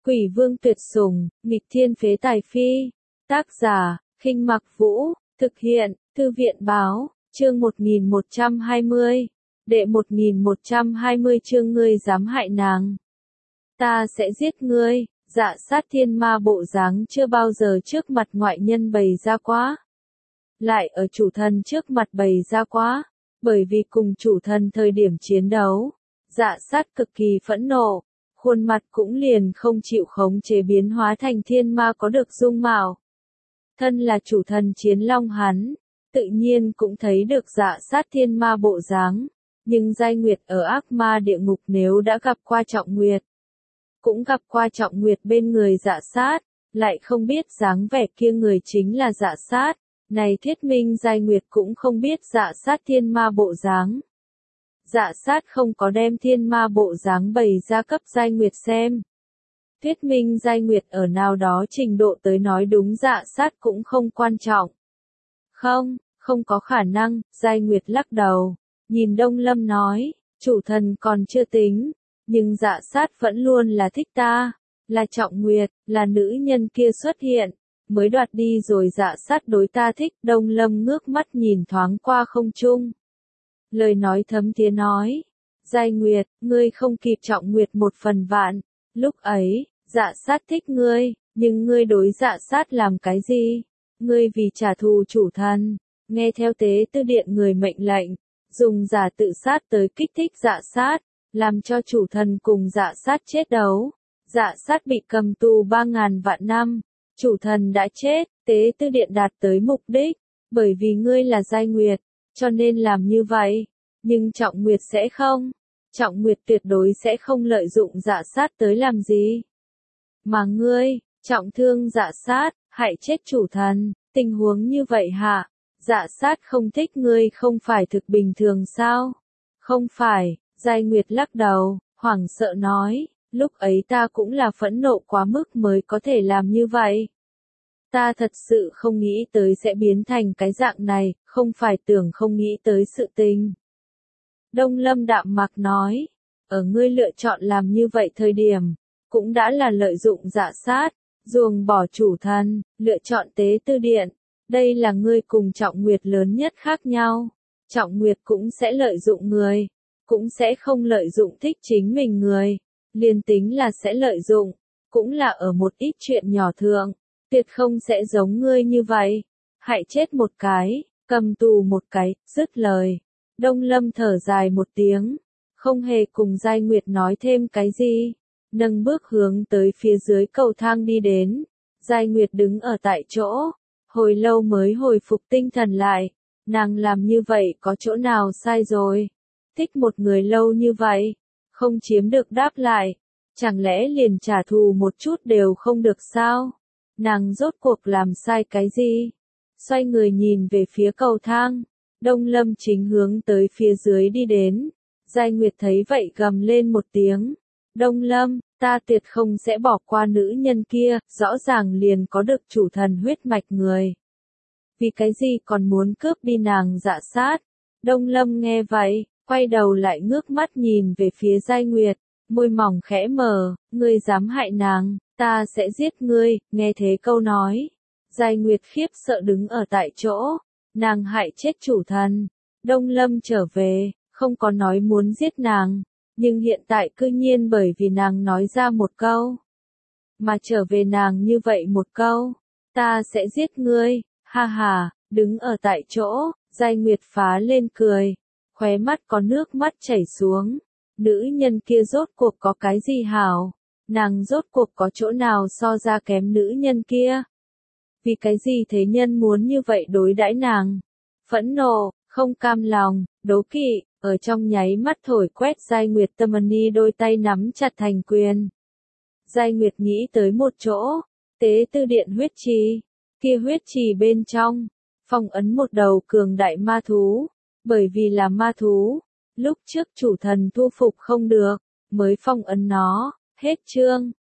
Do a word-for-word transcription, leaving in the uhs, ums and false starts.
Quỷ vương tuyệt sủng, nghịch thiên phế tài phi. Tác giả, Khinh Mặc Vũ, thực hiện, Thư viện báo, chương một nghìn một trăm hai mươi. Đệ một nghìn một trăm hai mươi chương ngươi dám hại nàng. Ta sẽ giết ngươi, Dạ Sát thiên ma bộ dáng chưa bao giờ trước mặt ngoại nhân bày ra quá. Lại ở chủ thần trước mặt bày ra quá, bởi vì cùng chủ thần thời điểm chiến đấu, Dạ Sát cực kỳ phẫn nộ, khuôn mặt cũng liền không chịu khống chế biến hóa thành thiên ma có được dung mạo. Thân là chủ thần chiến long hắn, tự nhiên cũng thấy được Dạ Sát thiên ma bộ dáng, nhưng Giai Nguyệt ở ác ma địa ngục nếu đã gặp qua Trọng Nguyệt, cũng gặp qua Trọng Nguyệt bên người Dạ Sát, lại không biết dáng vẻ kia người chính là Dạ Sát, này thuyết minh Giai Nguyệt cũng không biết Dạ Sát thiên ma bộ dáng. Dạ Sát không có đem thiên ma bộ dáng bày ra cấp Giai Nguyệt xem. Thuyết minh Giai Nguyệt ở nào đó trình độ tới nói đúng Dạ Sát cũng không quan trọng. Không, không có khả năng, Giai Nguyệt lắc đầu, nhìn Đông Lâm nói, chủ thần còn chưa tính, nhưng Dạ Sát vẫn luôn là thích ta, là Trọng Nguyệt, là nữ nhân kia xuất hiện, mới đoạt đi rồi Dạ Sát đối ta thích. Đông Lâm ngước mắt nhìn thoáng qua không trung. Lời nói thấm thía nói, Giai Nguyệt, ngươi không kịp Trọng Nguyệt một phần vạn, lúc ấy, Dạ Sát thích ngươi, nhưng ngươi đối Dạ Sát làm cái gì? Ngươi vì trả thù chủ thần, nghe theo tế tư điện người mệnh lệnh, dùng giả tự sát tới kích thích Dạ Sát, làm cho chủ thần cùng Dạ Sát chết đấu. Dạ Sát bị cầm tù ba ngàn vạn năm, chủ thần đã chết, tế tư điện đạt tới mục đích, bởi vì ngươi là Giai Nguyệt, cho nên làm như vậy, nhưng Trọng Nguyệt sẽ không, Trọng Nguyệt tuyệt đối sẽ không lợi dụng Dạ Sát tới làm gì. Mà ngươi, trọng thương Dạ Sát, hại chết chủ thần, tình huống như vậy hả? Dạ Sát không thích ngươi không phải thực bình thường sao? Không phải, Giai Nguyệt lắc đầu, hoảng sợ nói, lúc ấy ta cũng là phẫn nộ quá mức mới có thể làm như vậy. Ta thật sự không nghĩ tới sẽ biến thành cái dạng này, không phải tưởng không nghĩ tới sự tình. Đông Lâm đạm mạc nói, ở ngươi lựa chọn làm như vậy thời điểm, cũng đã là lợi dụng Dạ Sát, ruồng bỏ chủ thần, lựa chọn tế tư điện. Đây là ngươi cùng Trọng Nguyệt lớn nhất khác nhau. Trọng Nguyệt cũng sẽ lợi dụng người, cũng sẽ không lợi dụng thích chính mình người. Liên tính là sẽ lợi dụng, cũng là ở một ít chuyện nhỏ thượng, tuyệt không sẽ giống ngươi như vậy. Hại chết một cái, cầm tù một cái, dứt lời. Đông Lâm thở dài một tiếng, không hề cùng Giai Nguyệt nói thêm cái gì, nâng bước hướng tới phía dưới cầu thang đi đến. Giai Nguyệt đứng ở tại chỗ, hồi lâu mới hồi phục tinh thần lại, nàng làm như vậy có chỗ nào sai rồi? Thích một người lâu như vậy, không chiếm được đáp lại, chẳng lẽ liền trả thù một chút đều không được sao? Nàng rốt cuộc làm sai cái gì? Xoay người nhìn về phía cầu thang, Đông Lâm chính hướng tới phía dưới đi đến. Giai Nguyệt thấy vậy gầm lên một tiếng, Đông Lâm, ta tuyệt không sẽ bỏ qua nữ nhân kia, rõ ràng liền có được chủ thần huyết mạch người. Vì cái gì còn muốn cướp đi nàng Dạ Sát? Đông Lâm nghe vậy, quay đầu lại ngước mắt nhìn về phía Giai Nguyệt, môi mỏng khẽ mở, ngươi dám hại nàng, ta sẽ giết ngươi. Nghe thế câu nói, Giai Nguyệt khiếp sợ đứng ở tại chỗ, nàng hại chết chủ thần. Đông Lâm trở về, không có nói muốn giết nàng, nhưng hiện tại cư nhiên bởi vì nàng nói ra một câu, mà trở về nàng như vậy một câu, ta sẽ giết ngươi, ha ha. Đứng ở tại chỗ, Giai Nguyệt phá lên cười, khóe mắt có nước mắt chảy xuống. Nữ nhân kia rốt cuộc có cái gì hảo? Nàng rốt cuộc có chỗ nào so ra kém nữ nhân kia? Vì cái gì thế nhân muốn như vậy đối đãi nàng? Phẫn nộ, không cam lòng, đố kỵ, ở trong nháy mắt thổi quét Giai Nguyệt tâm ni đôi tay nắm chặt thành quyền. Giai Nguyệt nghĩ tới một chỗ, tế tư điện huyết trì, kia huyết trì bên trong, phong ấn một đầu cường đại ma thú, bởi vì là ma thú, lúc trước chủ thần thu phục không được, mới phong ấn nó. Hết chương.